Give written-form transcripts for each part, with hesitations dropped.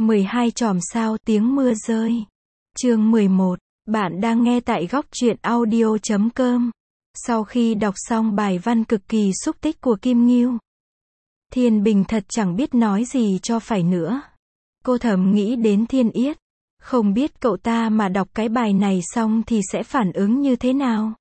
12 chòm sao tiếng mưa rơi. Chương 11. Bạn đang nghe tại góc truyện audio.com. Sau khi đọc xong bài văn cực kỳ xúc tích của Kim Ngưu, Thiên Bình thật chẳng biết nói gì cho phải nữa. Cô thầm nghĩ đến Thiên Yết. Không biết cậu ta mà đọc cái bài này xong thì sẽ phản ứng như thế nào.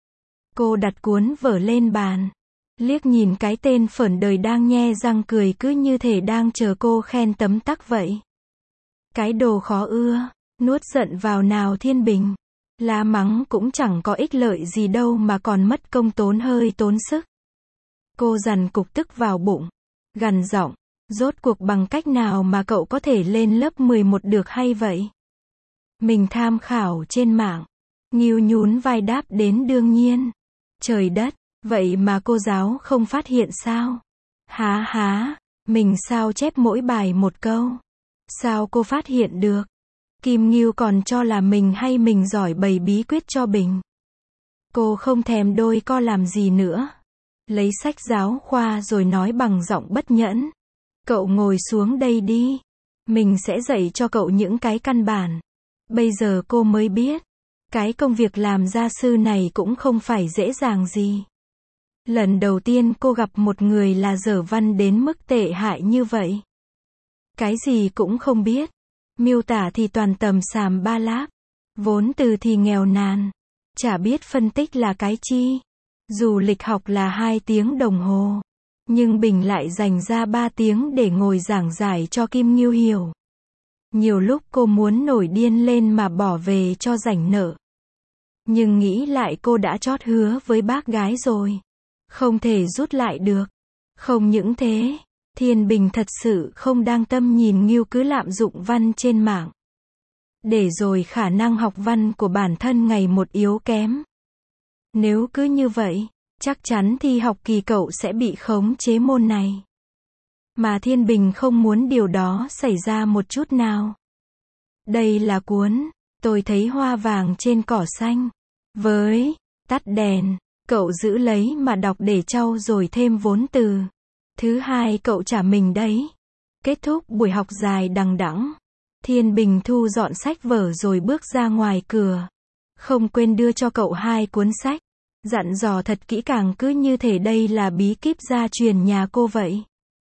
Cô đặt cuốn vở lên bàn, liếc nhìn cái tên phởn đời đang nhe răng cười cứ như thể đang chờ cô khen tấm tắc vậy. Cái đồ khó ưa, nuốt giận vào nào Thiên Bình. La mắng cũng chẳng có ích lợi gì đâu mà còn mất công tốn hơi tốn sức. Cô dằn cục tức vào bụng, gằn giọng, rốt cuộc bằng cách nào mà cậu có thể lên lớp 11 được hay vậy? Mình tham khảo trên mạng. Ngưu nhún vai đáp đến đương nhiên. Trời đất, vậy mà cô giáo không phát hiện sao? Há, mình sao chép mỗi bài một câu. Sao cô phát hiện được? Kim Ngưu còn cho là mình hay mình giỏi bày bí quyết cho Bình. Cô không thèm đôi co làm gì nữa. Lấy sách giáo khoa rồi nói bằng giọng bất nhẫn. Cậu ngồi xuống đây đi. Mình sẽ dạy cho cậu những cái căn bản. Bây giờ cô mới biết. Cái công việc làm gia sư này cũng không phải dễ dàng gì. Lần đầu tiên cô gặp một người là dở văn đến mức tệ hại như vậy. Cái gì cũng không biết. Miêu tả thì toàn tầm xàm ba láp. Vốn từ thì nghèo nàn. Chả biết phân tích là cái chi. Dù lịch học là 2 tiếng đồng hồ. Nhưng Bình lại dành ra 3 tiếng để ngồi giảng giải cho Kim Ngưu hiểu. Nhiều lúc cô muốn nổi điên lên mà bỏ về cho rảnh nợ. Nhưng nghĩ lại cô đã chót hứa với bác gái rồi. Không thể rút lại được. Không những thế, Thiên Bình thật sự không đang tâm nhìn Ngưu cứ lạm dụng văn trên mạng. Để rồi khả năng học văn của bản thân ngày một yếu kém. Nếu cứ như vậy, chắc chắn thi học kỳ cậu sẽ bị khống chế môn này. Mà Thiên Bình không muốn điều đó xảy ra một chút nào. Đây là cuốn Tôi thấy hoa vàng trên cỏ xanh. Với tắt đèn, cậu giữ lấy mà đọc để trau dồi thêm vốn từ. Thứ hai cậu trả mình đấy. Kết thúc buổi học dài đằng đẵng, Thiên Bình thu dọn sách vở rồi bước ra ngoài cửa. Không quên đưa cho cậu 2 cuốn sách. Dặn dò thật kỹ càng cứ như thể đây là bí kíp gia truyền nhà cô vậy.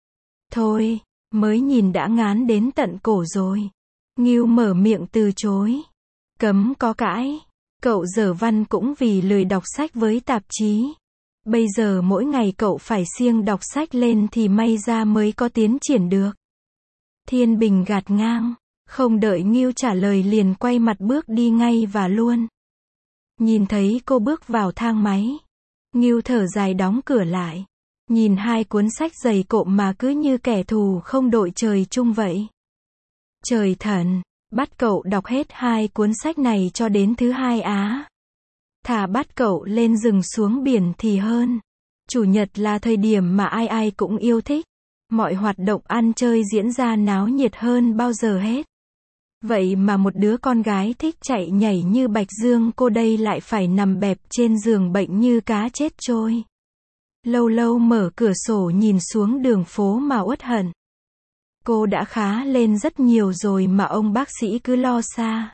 Thôi, mới nhìn đã ngán đến tận cổ rồi. Ngưu mở miệng từ chối. Cấm có cãi. Cậu dở văn cũng vì lười đọc sách với tạp chí. Bây giờ mỗi ngày cậu phải siêng đọc sách lên thì may ra mới có tiến triển được. Thiên Bình gạt ngang. Không đợi Ngưu trả lời liền quay mặt bước đi ngay và luôn. Nhìn thấy cô bước vào thang máy. Ngưu thở dài đóng cửa lại. Nhìn 2 cuốn sách dày cộm mà cứ như kẻ thù không đội trời chung vậy. Trời thần, bắt cậu đọc hết 2 cuốn sách này cho đến thứ 2 á. Thà bắt cậu lên rừng xuống biển thì hơn. Chủ nhật là thời điểm mà ai ai cũng yêu thích. Mọi hoạt động ăn chơi diễn ra náo nhiệt hơn bao giờ hết. Vậy mà một đứa con gái thích chạy nhảy như Bạch Dương cô đây lại phải nằm bẹp trên giường bệnh như cá chết trôi. Lâu lâu mở cửa sổ nhìn xuống đường phố mà uất hận. Cô đã khá lên rất nhiều rồi mà ông bác sĩ cứ lo xa.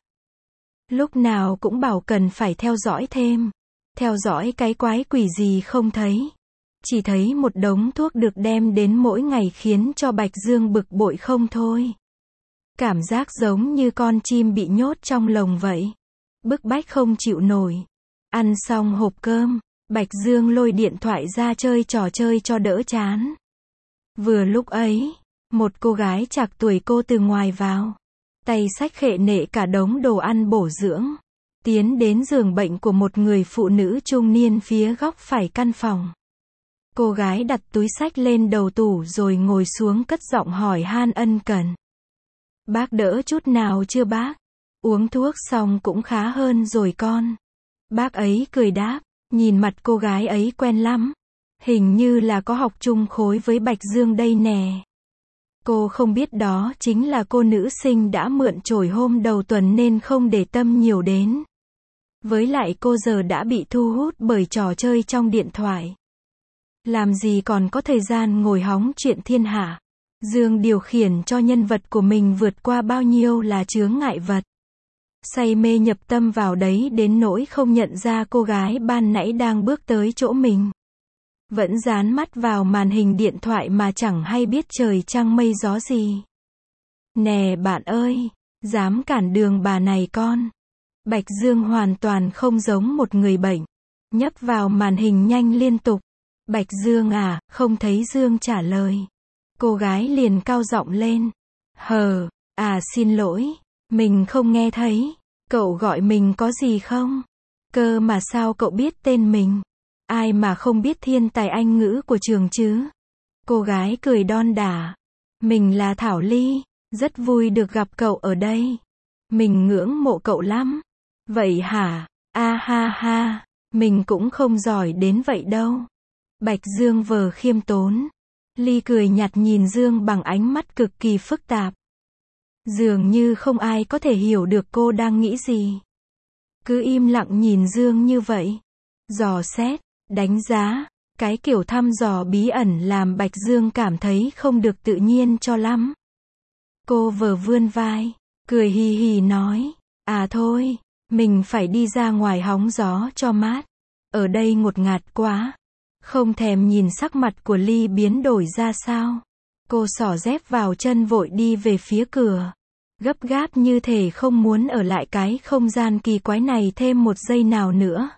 Lúc nào cũng bảo cần phải theo dõi thêm. Theo dõi cái quái quỷ gì không thấy. Chỉ thấy một đống thuốc được đem đến mỗi ngày khiến cho Bạch Dương bực bội không thôi. Cảm giác giống như con chim bị nhốt trong lồng vậy. Bức bách không chịu nổi. Ăn xong hộp cơm, Bạch Dương lôi điện thoại ra chơi trò chơi cho đỡ chán. Vừa lúc ấy, một cô gái trạc tuổi cô từ ngoài vào. Tay xách khệ nệ cả đống đồ ăn bổ dưỡng. Tiến đến giường bệnh của một người phụ nữ trung niên phía góc phải căn phòng. Cô gái đặt túi xách lên đầu tủ rồi ngồi xuống cất giọng hỏi han ân cần. Bác đỡ chút nào chưa bác? Uống thuốc xong cũng khá hơn rồi con. Bác ấy cười đáp, nhìn mặt cô gái ấy quen lắm. Hình như là có học chung khối với Bạch Dương đây nè. Cô không biết đó chính là cô nữ sinh đã mượn chổi hôm đầu tuần nên không để tâm nhiều đến. Với lại cô giờ đã bị thu hút bởi trò chơi trong điện thoại. Làm gì còn có thời gian ngồi hóng chuyện thiên hạ. Dương điều khiển cho nhân vật của mình vượt qua bao nhiêu là chướng ngại vật. Say mê nhập tâm vào đấy đến nỗi không nhận ra cô gái ban nãy đang bước tới chỗ mình. Vẫn dán mắt vào màn hình điện thoại mà chẳng hay biết trời trăng mây gió gì. Nè bạn ơi, dám cản đường bà này con. Bạch Dương hoàn toàn không giống một người bệnh. Nhấp vào màn hình nhanh liên tục. Bạch Dương à, không thấy Dương trả lời. Cô gái liền cao giọng lên. Xin lỗi, mình không nghe thấy. Cậu gọi mình có gì không? Cơ mà sao cậu biết tên mình? Ai mà không biết thiên tài Anh ngữ của trường chứ? Cô gái cười đon đả. Mình là Thảo Ly, rất vui được gặp cậu ở đây. Mình ngưỡng mộ cậu lắm. Vậy hả? Ha, mình cũng không giỏi đến vậy đâu. Bạch Dương vờ khiêm tốn. Ly cười nhạt nhìn Dương bằng ánh mắt cực kỳ phức tạp. Dường như không ai có thể hiểu được cô đang nghĩ gì. Cứ im lặng nhìn Dương như vậy. Dò xét, đánh giá, cái kiểu thăm dò bí ẩn làm Bạch Dương cảm thấy không được tự nhiên cho lắm. Cô vờ vươn vai, cười hì hì nói, thôi, mình phải đi ra ngoài hóng gió cho mát. Ở đây ngột ngạt quá. Không thèm nhìn sắc mặt của Ly biến đổi ra sao. Cô xỏ dép vào chân vội đi về phía cửa. Gấp gáp như thể không muốn ở lại cái không gian kỳ quái này thêm một giây nào nữa.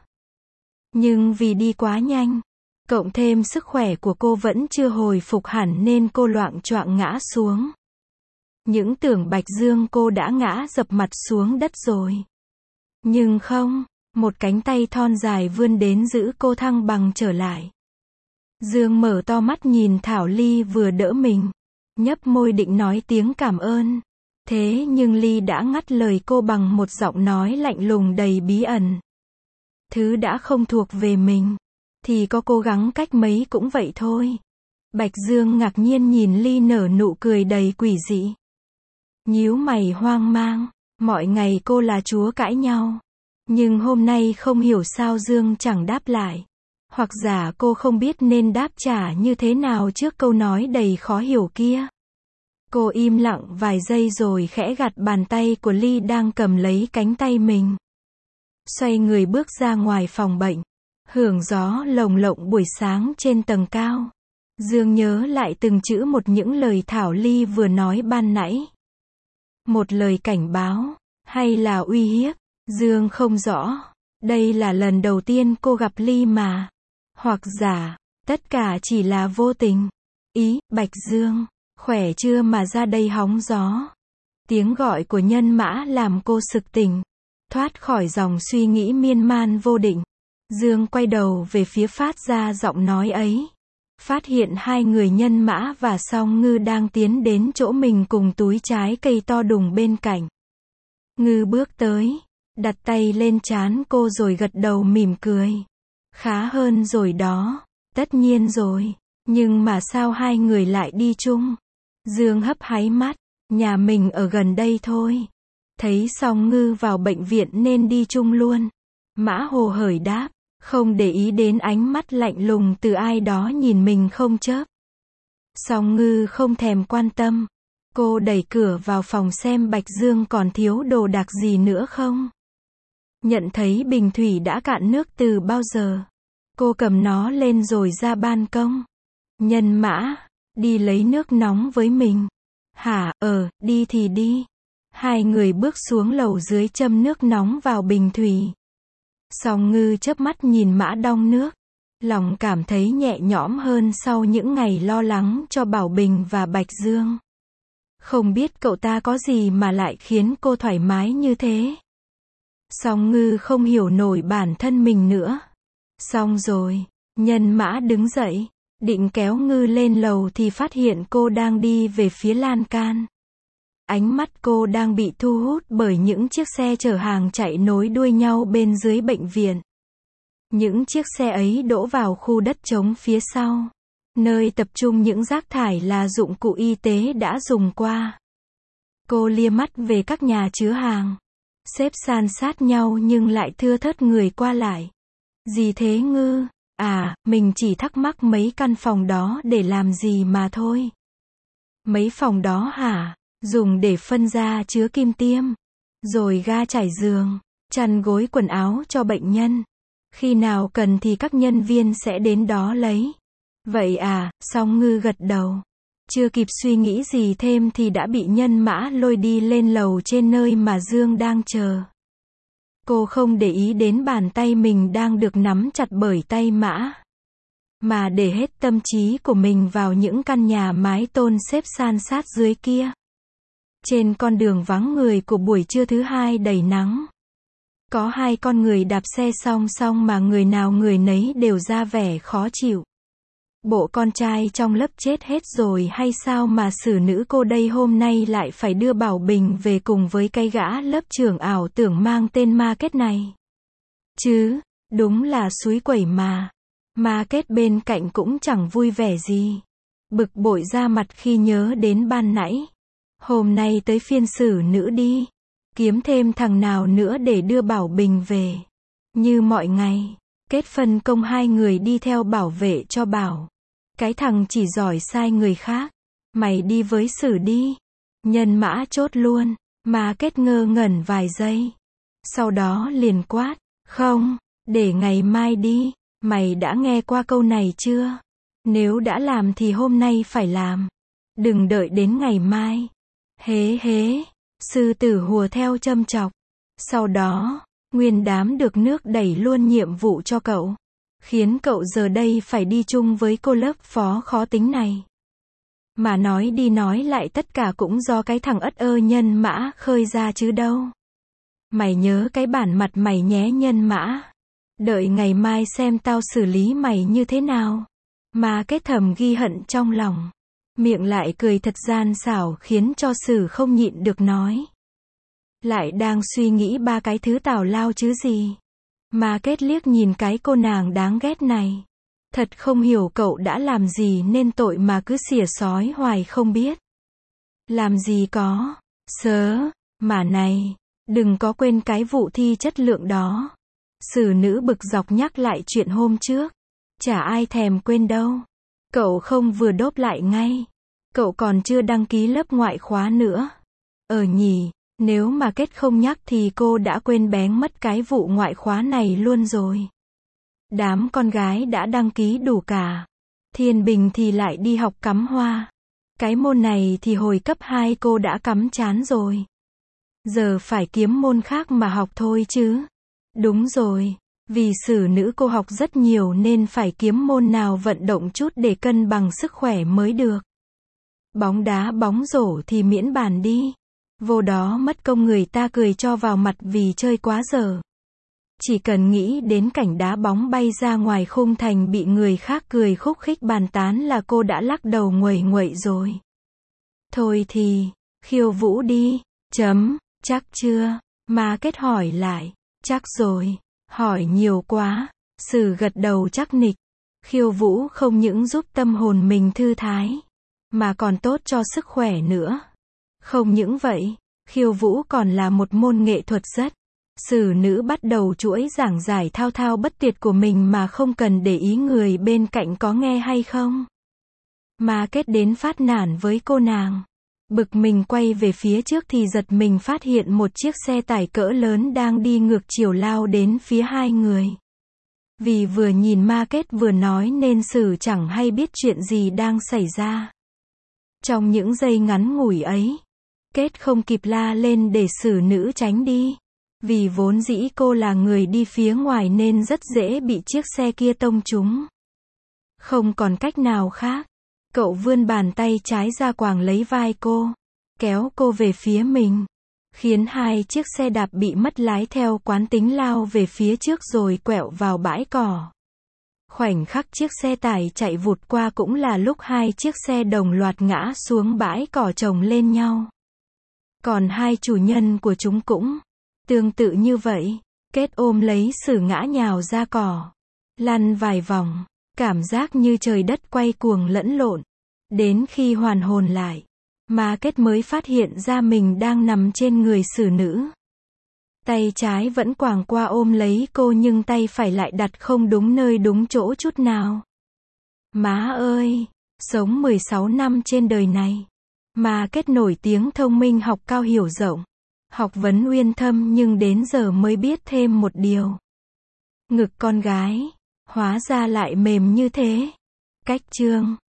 Nhưng vì đi quá nhanh, cộng thêm sức khỏe của cô vẫn chưa hồi phục hẳn nên cô loạng choạng ngã xuống. Những tưởng Bạch Dương cô đã ngã dập mặt xuống đất rồi. Nhưng không, một cánh tay thon dài vươn đến giữ cô thăng bằng trở lại. Dương mở to mắt nhìn Thảo Ly vừa đỡ mình. Nhấp môi định nói tiếng cảm ơn. Thế nhưng Ly đã ngắt lời cô bằng một giọng nói lạnh lùng đầy bí ẩn. Thứ đã không thuộc về mình, thì có cố gắng cách mấy cũng vậy thôi. Bạch Dương ngạc nhiên nhìn Ly nở nụ cười đầy quỷ dị. Nhíu mày hoang mang, mọi ngày cô là chúa cãi nhau. Nhưng hôm nay không hiểu sao Dương chẳng đáp lại. Hoặc giả cô không biết nên đáp trả như thế nào trước câu nói đầy khó hiểu kia. Cô im lặng vài giây rồi khẽ gạt bàn tay của Ly đang cầm lấy cánh tay mình. Xoay người bước ra ngoài phòng bệnh. Hưởng gió lồng lộng buổi sáng trên tầng cao. Dương nhớ lại từng chữ một những lời Thảo Ly vừa nói ban nãy. Một lời cảnh báo, hay là uy hiếp? Dương không rõ. Đây là lần đầu tiên cô gặp Ly mà. Hoặc giả, tất cả chỉ là vô tình. Bạch Dương, khỏe chưa mà ra đây hóng gió. Tiếng gọi của nhân mã làm cô sực tỉnh. Thoát khỏi dòng suy nghĩ miên man vô định. Dương quay đầu về phía phát ra giọng nói ấy. Phát hiện hai người nhân mã và Song Ngư đang tiến đến chỗ mình cùng túi trái cây to đùng bên cạnh. Ngư bước tới, đặt tay lên trán cô rồi gật đầu mỉm cười. Khá hơn rồi đó, tất nhiên rồi, nhưng mà sao hai người lại đi chung? Dương hấp háy mắt, nhà mình ở gần đây thôi. Thấy Song Ngư vào bệnh viện nên đi chung luôn. Mã Hồ hởi đáp, không để ý đến ánh mắt lạnh lùng từ ai đó nhìn mình không chớp. Song Ngư không thèm quan tâm. Cô đẩy cửa vào phòng xem Bạch Dương còn thiếu đồ đạc gì nữa không. Nhận thấy bình thủy đã cạn nước từ bao giờ. Cô cầm nó lên rồi ra ban công. Nhân mã, đi lấy nước nóng với mình. Hả, đi thì đi. Hai người bước xuống lầu dưới châm nước nóng vào bình thủy. Song Ngư chớp mắt nhìn mã đong nước. Lòng cảm thấy nhẹ nhõm hơn sau những ngày lo lắng cho Bảo Bình và Bạch Dương. Không biết cậu ta có gì mà lại khiến cô thoải mái như thế. Song Ngư không hiểu nổi bản thân mình nữa. Xong rồi, nhân mã đứng dậy, định kéo Ngư lên lầu thì phát hiện cô đang đi về phía lan can. Ánh mắt cô đang bị thu hút bởi những chiếc xe chở hàng chạy nối đuôi nhau bên dưới bệnh viện. Những chiếc xe ấy đỗ vào khu đất trống phía sau, nơi tập trung những rác thải là dụng cụ y tế đã dùng qua. Cô lia mắt về các nhà chứa hàng, xếp san sát nhau nhưng lại thưa thớt người qua lại. Gì thế Ngư? Mình chỉ thắc mắc mấy căn phòng đó để làm gì mà thôi. Mấy phòng đó hả? Dùng để phân ra chứa kim tiêm. Rồi ga trải giường, chăn gối quần áo cho bệnh nhân. Khi nào cần thì các nhân viên sẽ đến đó lấy. Vậy à, Song Ngư gật đầu. Chưa kịp suy nghĩ gì thêm thì đã bị Nhân Mã lôi đi lên lầu trên nơi mà Dương đang chờ. Cô không để ý đến bàn tay mình đang được nắm chặt bởi tay Mã, mà để hết tâm trí của mình vào những căn nhà mái tôn xếp san sát dưới kia. Trên con đường vắng người của buổi trưa thứ hai đầy nắng, có hai con người đạp xe song song mà người nào người nấy đều ra vẻ khó chịu. Bộ con trai trong lớp chết hết rồi hay sao mà xử nữ cô đây hôm nay lại phải đưa Bảo Bình về cùng với cái gã lớp trưởng ảo tưởng mang tên Ma Kết này. Chứ, đúng là xúi quẩy mà. Ma Kết bên cạnh cũng chẳng vui vẻ gì. Bực bội ra mặt khi nhớ đến ban nãy. Hôm nay tới phiên xử nữ đi. Kiếm thêm thằng nào nữa để đưa Bảo Bình về. Như mọi ngày, Kết phân công hai người đi theo bảo vệ cho Bảo. Cái thằng chỉ giỏi sai người khác. Mày đi với xử đi. Nhân Mã chốt luôn. Ma Kết ngơ ngẩn vài giây. Sau đó liền quát. Không, để ngày mai đi. Mày đã nghe qua câu này chưa? Nếu đã làm thì hôm nay phải làm. Đừng đợi đến ngày mai. Hế hế. Sư tử hùa theo châm chọc. Sau đó, nguyên đám được nước đẩy luôn nhiệm vụ cho cậu. Khiến cậu giờ đây phải đi chung với cô lớp phó khó tính này. Mà nói đi nói lại tất cả cũng do cái thằng ất ơ Nhân Mã khơi ra chứ đâu. Mày nhớ cái bản mặt mày nhé Nhân Mã. Đợi ngày mai xem tao xử lý mày như thế nào. Ma Kết thầm ghi hận trong lòng. Miệng lại cười thật gian xảo khiến cho Sử không nhịn được nói. Lại đang suy nghĩ ba cái thứ tào lao chứ gì. Ma Kết liếc nhìn cái cô nàng đáng ghét này. Thật không hiểu cậu đã làm gì nên tội mà cứ xỉa xói hoài không biết. Làm gì có. Sớ. Mà này. Đừng có quên cái vụ thi chất lượng đó. Sử nữ bực dọc nhắc lại chuyện hôm trước. Chả ai thèm quên đâu. Cậu không vừa đốp lại ngay. Cậu còn chưa đăng ký lớp ngoại khóa nữa. Nhỉ, nếu mà Kết không nhắc thì cô đã quên béng mất cái vụ ngoại khóa này luôn rồi. Đám con gái đã đăng ký đủ cả. Thiên Bình thì lại đi học cắm hoa. Cái môn này thì hồi cấp 2 cô đã cắm chán rồi. Giờ phải kiếm môn khác mà học thôi chứ. Đúng rồi, vì sử nữ cô học rất nhiều nên phải kiếm môn nào vận động chút để cân bằng sức khỏe mới được. Bóng đá bóng rổ thì miễn bàn đi. Vô đó mất công người ta cười cho vào mặt vì chơi quá giờ. Chỉ cần nghĩ đến cảnh đá bóng bay ra ngoài khung thành bị người khác cười khúc khích bàn tán là cô đã lắc đầu nguậy nguậy rồi. Thôi thì, khiêu vũ đi. Chắc chưa? Ma Kết hỏi lại. Chắc rồi. Hỏi nhiều quá. Sử gật đầu chắc nịch. Khiêu vũ không những giúp tâm hồn mình thư thái, mà còn tốt cho sức khỏe nữa. Không những vậy, khiêu vũ còn là một môn nghệ thuật rất. Sử nữ bắt đầu chuỗi giảng giải thao thao bất tuyệt của mình mà không cần để ý người bên cạnh có nghe hay không. Ma Kết đến phát nản với cô nàng. Bực mình quay về phía trước thì giật mình phát hiện một chiếc xe tải cỡ lớn đang đi ngược chiều lao đến phía hai người. Vì vừa nhìn Ma Kết vừa nói nên Sử chẳng hay biết chuyện gì đang xảy ra. Trong những giây ngắn ngủi ấy, Kết không kịp la lên để Sử nữ tránh đi. Vì vốn dĩ cô là người đi phía ngoài nên rất dễ bị chiếc xe kia tông trúng. Không còn cách nào khác. Cậu vươn bàn tay trái ra quàng lấy vai cô, kéo cô về phía mình, khiến hai chiếc xe đạp bị mất lái theo quán tính lao về phía trước rồi quẹo vào bãi cỏ. Khoảnh khắc chiếc xe tải chạy vụt qua cũng là lúc hai chiếc xe đồng loạt ngã xuống bãi cỏ chồng lên nhau. Còn hai chủ nhân của chúng cũng tương tự như vậy. Kết ôm lấy Sử ngã nhào ra cỏ, lăn vài vòng, cảm giác như trời đất quay cuồng lẫn lộn. Đến khi hoàn hồn lại, Ma Kết mới phát hiện ra mình đang nằm trên người sử nữ. Tay trái vẫn quàng qua ôm lấy cô nhưng tay phải lại đặt không đúng nơi đúng chỗ chút nào. Má ơi, sống 16 năm trên đời này, Mà kết nổi tiếng thông minh học cao hiểu rộng. Học vấn uyên thâm nhưng đến giờ mới biết thêm một điều. Ngực con gái, hóa ra lại mềm như thế. Cách chương